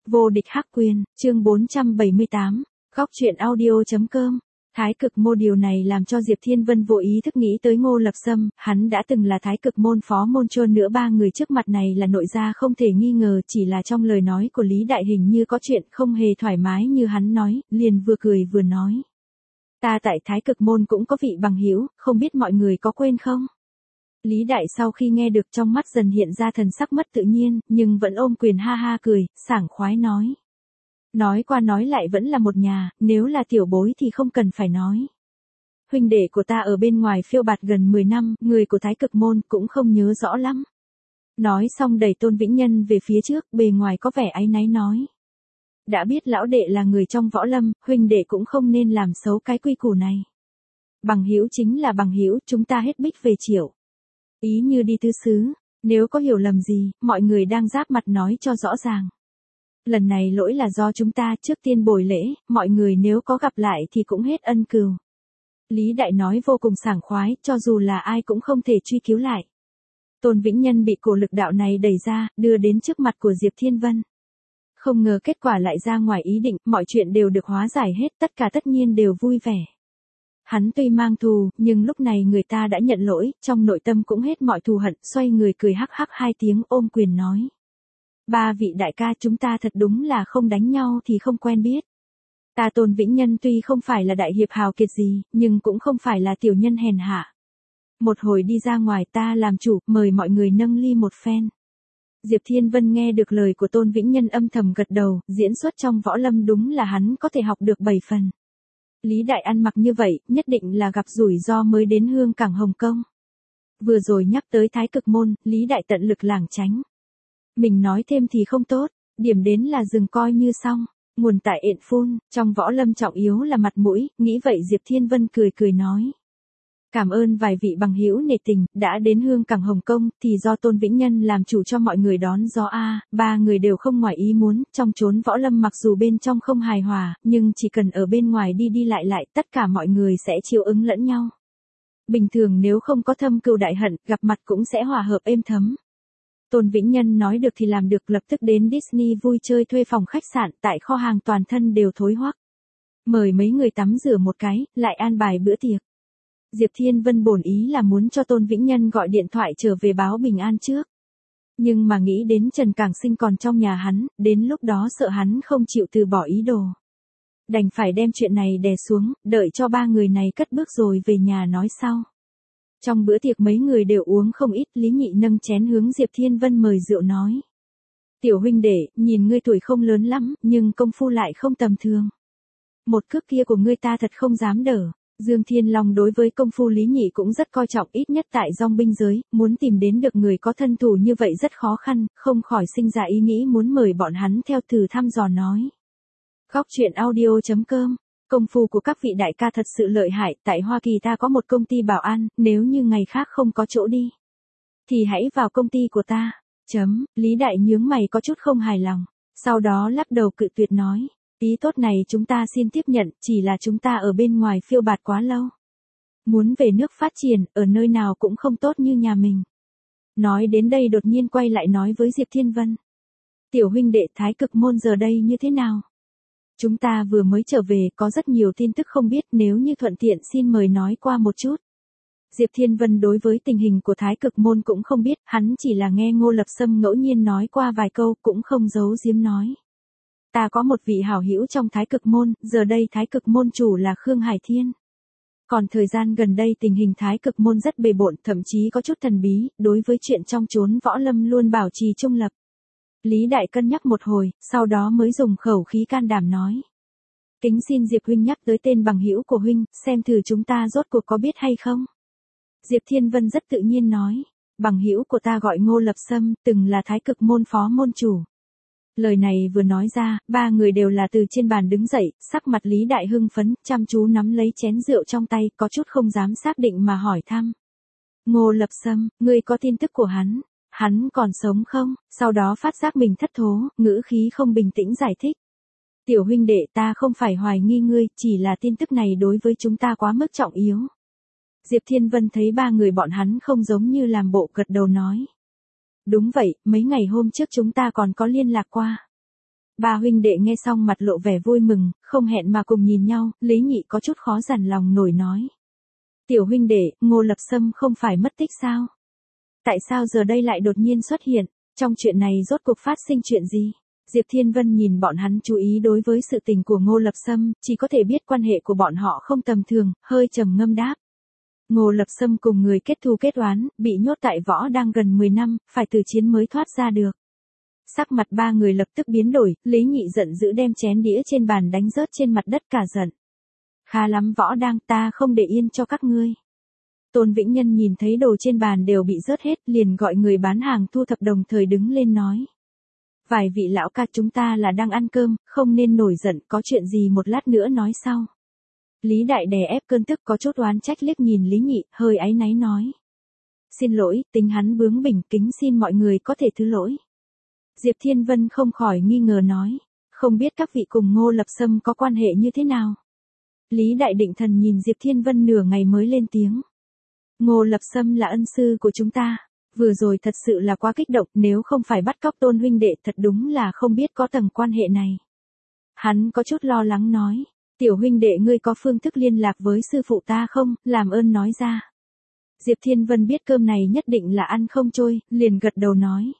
Vô địch hắc quyền, chương 478, góc truyện audio.com. Thái cực môn, điều này làm cho Diệp Thiên Vân vô ý thức nghĩ tới Ngô Lập Sâm, hắn đã từng là thái cực môn phó môn chôn nữa, ba người trước mặt này là nội gia không thể nghi ngờ, chỉ là trong lời nói của Lý Đại hình như có chuyện không hề thoải mái như hắn nói, liền vừa cười vừa nói. Ta tại thái cực môn cũng có vị bằng hữu, không biết mọi người có quên không? Lý Đại sau khi nghe được trong mắt dần hiện ra thần sắc mất tự nhiên, nhưng vẫn ôm quyền ha ha cười, sảng khoái nói. Nói qua nói lại vẫn là một nhà, nếu là tiểu bối thì không cần phải nói. Huynh đệ của ta ở bên ngoài phiêu bạt gần 10 năm, người của thái cực môn cũng không nhớ rõ lắm. Nói xong đẩy Tôn Vĩnh Nhân về phía trước, bề ngoài có vẻ áy náy nói. Đã biết lão đệ là người trong võ lâm, huynh đệ cũng không nên làm xấu cái quy củ này. Bằng hữu chính là bằng hữu, chúng ta hết bích về chiều. Ý như đi tứ xứ, nếu có hiểu lầm gì, mọi người đang giáp mặt nói cho rõ ràng. Lần này lỗi là do chúng ta, trước tiên bồi lễ, mọi người nếu có gặp lại thì cũng hết ân cừu. Lý Đại nói vô cùng sảng khoái, cho dù là ai cũng không thể truy cứu lại. Tôn Vĩnh Nhân bị cổ lực đạo này đẩy ra, đưa đến trước mặt của Diệp Thiên Vân. Không ngờ kết quả lại ra ngoài ý định, mọi chuyện đều được hóa giải hết, tất cả tất nhiên đều vui vẻ. Hắn tuy mang thù, nhưng lúc này người ta đã nhận lỗi, trong nội tâm cũng hết mọi thù hận, xoay người cười hắc hắc hai tiếng ôm quyền nói. Ba vị đại ca, chúng ta thật đúng là không đánh nhau thì không quen biết. Ta Tôn Vĩnh Nhân tuy không phải là đại hiệp hào kiệt gì, nhưng cũng không phải là tiểu nhân hèn hạ. Một hồi đi ra ngoài ta làm chủ, mời mọi người nâng ly một phen. Diệp Thiên Vân nghe được lời của Tôn Vĩnh Nhân âm thầm gật đầu, diễn xuất trong võ lâm đúng là hắn có thể học được 7 phần. Lý Đại ăn mặc như vậy, nhất định là gặp rủi ro mới đến hương cảng Hồng Kông. Vừa rồi nhắc tới thái cực môn, Lý Đại tận lực lảng tránh. Mình nói thêm thì không tốt, điểm đến là dừng coi như xong, nguồn tại ện phun, trong võ lâm trọng yếu là mặt mũi, nghĩ vậy Diệp Thiên Vân cười cười nói. Cảm ơn vài vị bằng hữu nể tình, đã đến hương cảng Hồng Kông, thì do Tôn Vĩnh Nhân làm chủ cho mọi người đón gió a, ba người đều không ngoài ý muốn, trong chốn võ lâm mặc dù bên trong không hài hòa, nhưng chỉ cần ở bên ngoài đi đi lại lại, tất cả mọi người sẽ chiều ứng lẫn nhau. Bình thường nếu không có thâm cừu đại hận, gặp mặt cũng sẽ hòa hợp êm thấm. Tôn Vĩnh Nhân nói được thì làm được, lập tức đến Disney vui chơi, thuê phòng khách sạn, tại kho hàng toàn thân đều thối hoắc. Mời mấy người tắm rửa một cái, lại an bài bữa tiệc. Diệp Thiên Vân bổn ý là muốn cho Tôn Vĩnh Nhân gọi điện thoại trở về báo bình an trước. Nhưng mà nghĩ đến Trần Cảng Sinh còn trong nhà hắn, đến lúc đó sợ hắn không chịu từ bỏ ý đồ. Đành phải đem chuyện này đè xuống, đợi cho ba người này cất bước rồi về nhà nói sau. Trong bữa tiệc mấy người đều uống không ít, Lý Nhị nâng chén hướng Diệp Thiên Vân mời rượu nói. Tiểu huynh đệ, nhìn ngươi tuổi không lớn lắm, nhưng công phu lại không tầm thường. Một cước kia của ngươi ta thật không dám đỡ. Dương Thiên Long đối với công phu Lý Nhị cũng rất coi trọng, ít nhất tại dòng binh giới, muốn tìm đến được người có thân thủ như vậy rất khó khăn, không khỏi sinh ra ý nghĩ muốn mời bọn hắn theo thử thăm dò nói. Góc truyện audio.com. Công phu của các vị đại ca thật sự lợi hại, tại Hoa Kỳ ta có một công ty bảo an, nếu như ngày khác không có chỗ đi, thì hãy vào công ty của ta. Lý Đại nhướng mày có chút không hài lòng, sau đó lắc đầu cự tuyệt nói. Ý tốt này chúng ta xin tiếp nhận, chỉ là chúng ta ở bên ngoài phiêu bạt quá lâu. Muốn về nước phát triển, ở nơi nào cũng không tốt như nhà mình. Nói đến đây đột nhiên quay lại nói với Diệp Thiên Vân. Tiểu huynh đệ, thái cực môn giờ đây như thế nào? Chúng ta vừa mới trở về, có rất nhiều tin tức không biết, nếu như thuận tiện xin mời nói qua một chút. Diệp Thiên Vân đối với tình hình của thái cực môn cũng không biết, hắn chỉ là nghe Ngô Lập Sâm ngẫu nhiên nói qua vài câu, cũng không giấu giếm nói. Ta có một vị hảo hữu trong thái cực môn, giờ đây thái cực môn chủ là Khương Hải Thiên. Còn thời gian gần đây tình hình thái cực môn rất bề bộn, thậm chí có chút thần bí, đối với chuyện trong chốn võ lâm luôn bảo trì trung lập. Lý Đại cân nhắc một hồi, sau đó mới dùng khẩu khí can đảm nói. Kính xin Diệp huynh nhắc tới tên bằng hữu của huynh, xem thử chúng ta rốt cuộc có biết hay không. Diệp Thiên Vân rất tự nhiên nói. Bằng hữu của ta gọi Ngô Lập Sâm, từng là thái cực môn phó môn chủ. Lời này vừa nói ra, ba người đều là từ trên bàn đứng dậy, sắc mặt Lý Đại hưng phấn, chăm chú nắm lấy chén rượu trong tay, có chút không dám xác định mà hỏi thăm. Ngô Lập Sâm, ngươi có tin tức của hắn? Hắn còn sống không? Sau đó phát giác mình thất thố, ngữ khí không bình tĩnh giải thích. Tiểu huynh đệ, ta không phải hoài nghi ngươi, chỉ là tin tức này đối với chúng ta quá mức trọng yếu. Diệp Thiên Vân thấy ba người bọn hắn không giống như làm bộ, gật đầu nói. Đúng vậy, mấy ngày hôm trước chúng ta còn có liên lạc qua. Ba huynh đệ nghe xong mặt lộ vẻ vui mừng, không hẹn mà cùng nhìn nhau, Lý Nhị có chút khó dằn lòng nổi nói. Tiểu huynh đệ, Ngô Lập Sâm không phải mất tích sao? Tại sao giờ đây lại đột nhiên xuất hiện? Trong chuyện này rốt cuộc phát sinh chuyện gì? Diệp Thiên Vân nhìn bọn hắn chú ý đối với sự tình của Ngô Lập Sâm, chỉ có thể biết quan hệ của bọn họ không tầm thường, hơi trầm ngâm đáp. Ngô Lập Sâm cùng người kết thù kết oán, bị nhốt tại võ đang gần 10 năm, phải từ chiến mới thoát ra được. Sắc mặt ba người lập tức biến đổi, Lý Nhị giận dữ đem chén đĩa trên bàn đánh rớt trên mặt đất cả giận. Khá lắm võ đang, ta không để yên cho các ngươi. Tôn Vĩnh Nhân nhìn thấy đồ trên bàn đều bị rớt hết, liền gọi người bán hàng thu thập đồng thời đứng lên nói. Vài vị lão ca, chúng ta là đang ăn cơm, không nên nổi giận, có chuyện gì một lát nữa nói sau. Lý Đại đè ép cơn tức có chút oán trách liếc nhìn Lý Nhị, hơi áy náy nói. Xin lỗi, tính hắn bướng bỉnh, kính xin mọi người có thể thứ lỗi. Diệp Thiên Vân không khỏi nghi ngờ nói. Không biết các vị cùng Ngô Lập Sâm có quan hệ như thế nào? Lý Đại định thần nhìn Diệp Thiên Vân nửa ngày mới lên tiếng. Ngô Lập Sâm là ân sư của chúng ta. Vừa rồi thật sự là quá kích động, nếu không phải bắt cóc Tôn huynh đệ thật đúng là không biết có tầng quan hệ này. Hắn có chút lo lắng nói. Tiểu huynh đệ ngươi có phương thức liên lạc với sư phụ ta không, làm ơn nói ra. Diệp Thiên Vân biết cơm này nhất định là ăn không trôi, liền gật đầu nói.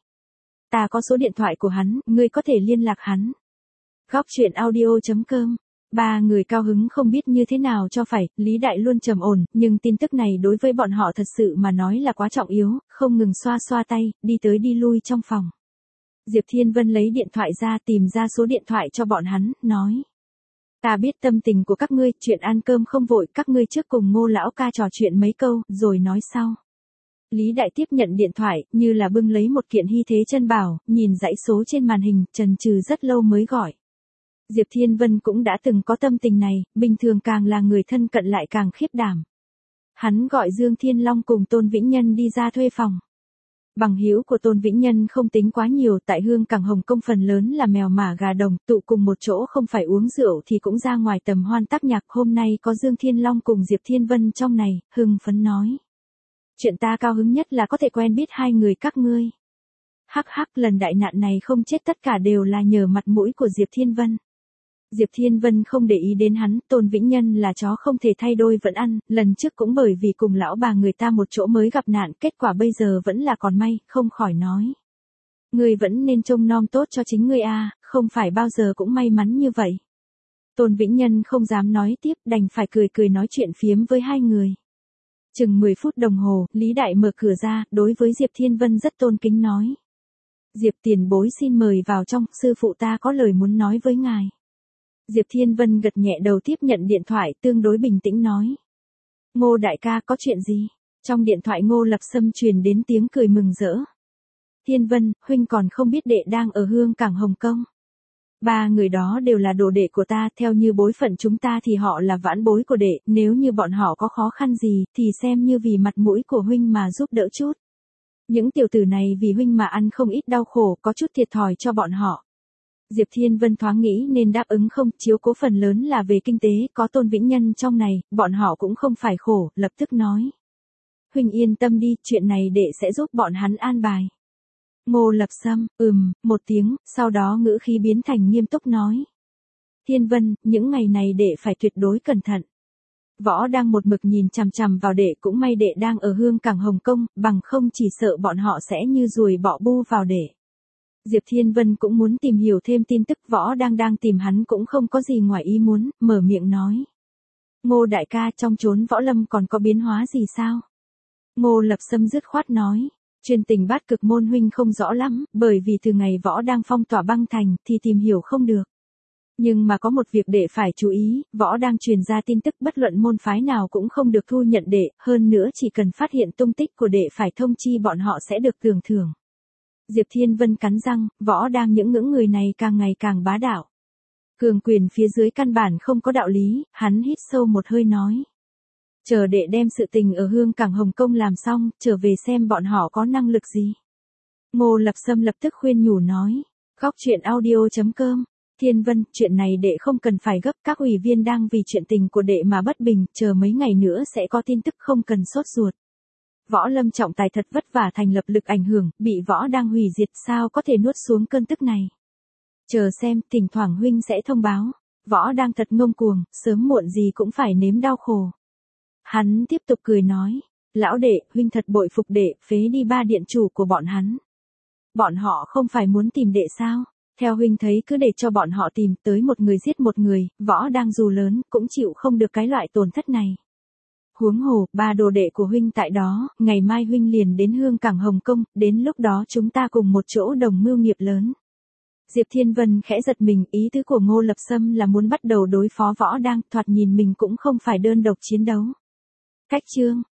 Ta có số điện thoại của hắn, ngươi có thể liên lạc hắn. Góc truyện audio.com. Ba người cao hứng không biết như thế nào cho phải, Lý Đại luôn trầm ổn, nhưng tin tức này đối với bọn họ thật sự mà nói là quá trọng yếu, không ngừng xoa xoa tay, đi tới đi lui trong phòng. Diệp Thiên Vân lấy điện thoại ra tìm ra số điện thoại cho bọn hắn, nói. Ta biết tâm tình của các ngươi, chuyện ăn cơm không vội, các ngươi trước cùng Ngô lão ca trò chuyện mấy câu, rồi nói sau. Lý Đại tiếp nhận điện thoại, như là bưng lấy một kiện hy thế chân bảo, nhìn dãy số trên màn hình, chần chừ rất lâu mới gọi. Diệp Thiên Vân cũng đã từng có tâm tình này, bình thường càng là người thân cận lại càng khiếp đảm. Hắn gọi Dương Thiên Long cùng Tôn Vĩnh Nhân đi ra thuê phòng. Bằng hữu của Tôn Vĩnh Nhân không tính quá nhiều, tại Hương Cảng Hồng Kông phần lớn là mèo mả gà đồng, tụ cùng một chỗ không phải uống rượu thì cũng ra ngoài tầm hoan tác nhạc. Hôm nay có Dương Thiên Long cùng Diệp Thiên Vân trong này, hưng phấn nói. Chuyện ta cao hứng nhất là có thể quen biết hai người các ngươi. Hắc hắc, lần đại nạn này không chết tất cả đều là nhờ mặt mũi của Diệp Thiên Vân. Diệp Thiên Vân không để ý đến hắn, Tôn Vĩnh Nhân là chó không thể thay đôi vẫn ăn, lần trước cũng bởi vì cùng lão bà người ta một chỗ mới gặp nạn, kết quả bây giờ vẫn là còn may, không khỏi nói. Ngươi vẫn nên trông nom tốt cho chính ngươi a, không phải bao giờ cũng may mắn như vậy. Tôn Vĩnh Nhân không dám nói tiếp, đành phải cười cười nói chuyện phiếm với hai người. Chừng 10 phút đồng hồ, Lý Đại mở cửa ra, đối với Diệp Thiên Vân rất tôn kính nói. Diệp tiền bối xin mời vào trong, sư phụ ta có lời muốn nói với ngài. Diệp Thiên Vân gật nhẹ đầu tiếp nhận điện thoại, tương đối bình tĩnh nói. Ngô đại ca, có chuyện gì? Trong điện thoại Ngô Lập Sâm truyền đến tiếng cười mừng rỡ. Thiên Vân, huynh còn không biết đệ đang ở Hương Cảng Hồng Kông. Ba người đó đều là đồ đệ của ta, theo như bối phận chúng ta thì họ là vãn bối của đệ, nếu như bọn họ có khó khăn gì thì xem như vì mặt mũi của huynh mà giúp đỡ chút. Những tiểu tử này vì huynh mà ăn không ít đau khổ, có chút thiệt thòi cho bọn họ. Diệp Thiên Vân thoáng nghĩ nên đáp ứng không, chiếu cố phần lớn là về kinh tế, có Tôn Vĩnh Nhân trong này, bọn họ cũng không phải khổ, lập tức nói. Huynh yên tâm đi, chuyện này đệ sẽ giúp bọn hắn an bài. Ngô Lập Sâm, một tiếng, sau đó ngữ khí biến thành nghiêm túc nói. Thiên Vân, những ngày này đệ phải tuyệt đối cẩn thận. Võ đang một mực nhìn chằm chằm vào đệ, cũng may đệ đang ở Hương Cảng Hồng Kông, bằng không chỉ sợ bọn họ sẽ như ruồi bọ bu vào đệ. Diệp Thiên Vân cũng muốn tìm hiểu thêm tin tức, Võ đang tìm hắn cũng không có gì ngoài ý muốn, mở miệng nói. Ngô đại ca, trong chốn võ lâm còn có biến hóa gì sao? Ngô Lập Sâm dứt khoát nói. Chuyên tình Bát Cực môn huynh không rõ lắm, bởi vì từ ngày Võ đang phong tỏa băng thành thì tìm hiểu không được. Nhưng mà có một việc đệ phải chú ý, Võ đang truyền ra tin tức bất luận môn phái nào cũng không được thu nhận đệ, hơn nữa chỉ cần phát hiện tung tích của đệ phải thông chi bọn họ sẽ được tưởng thưởng. Diệp Thiên Vân cắn răng, Võ đang những ngưỡng người này càng ngày càng bá đạo. Cường quyền phía dưới căn bản không có đạo lý, hắn hít sâu một hơi nói. Chờ đệ đem sự tình ở Hương Cảng Hồng Kông làm xong, trở về xem bọn họ có năng lực gì. Ngô Lập Sâm lập tức khuyên nhủ nói. Góc truyện audio.com. Thiên Vân, chuyện này đệ không cần phải gấp, các ủy viên đang vì chuyện tình của đệ mà bất bình, chờ mấy ngày nữa sẽ có tin tức, không cần sốt ruột. Võ lâm trọng tài thật vất vả thành lập lực ảnh hưởng, bị Võ đang hủy diệt, sao có thể nuốt xuống cơn tức này. Chờ xem, thỉnh thoảng huynh sẽ thông báo. Võ đang thật ngông cuồng, sớm muộn gì cũng phải nếm đau khổ. Hắn tiếp tục cười nói, lão đệ, huynh thật bội phục đệ, phế đi 3 điện chủ của bọn hắn. Bọn họ không phải muốn tìm đệ sao? Theo huynh thấy cứ để cho bọn họ tìm, tới một người giết một người, Võ đang dù lớn, cũng chịu không được cái loại tổn thất này. Huống hồ, 3 đồ đệ của huynh tại đó, ngày mai huynh liền đến Hương Cảng Hồng Kông, đến lúc đó chúng ta cùng một chỗ đồng mưu nghiệp lớn. Diệp Thiên Vân khẽ giật mình, ý tứ của Ngô Lập Sâm là muốn bắt đầu đối phó Võ đang, thoạt nhìn mình cũng không phải đơn độc chiến đấu. Cách chương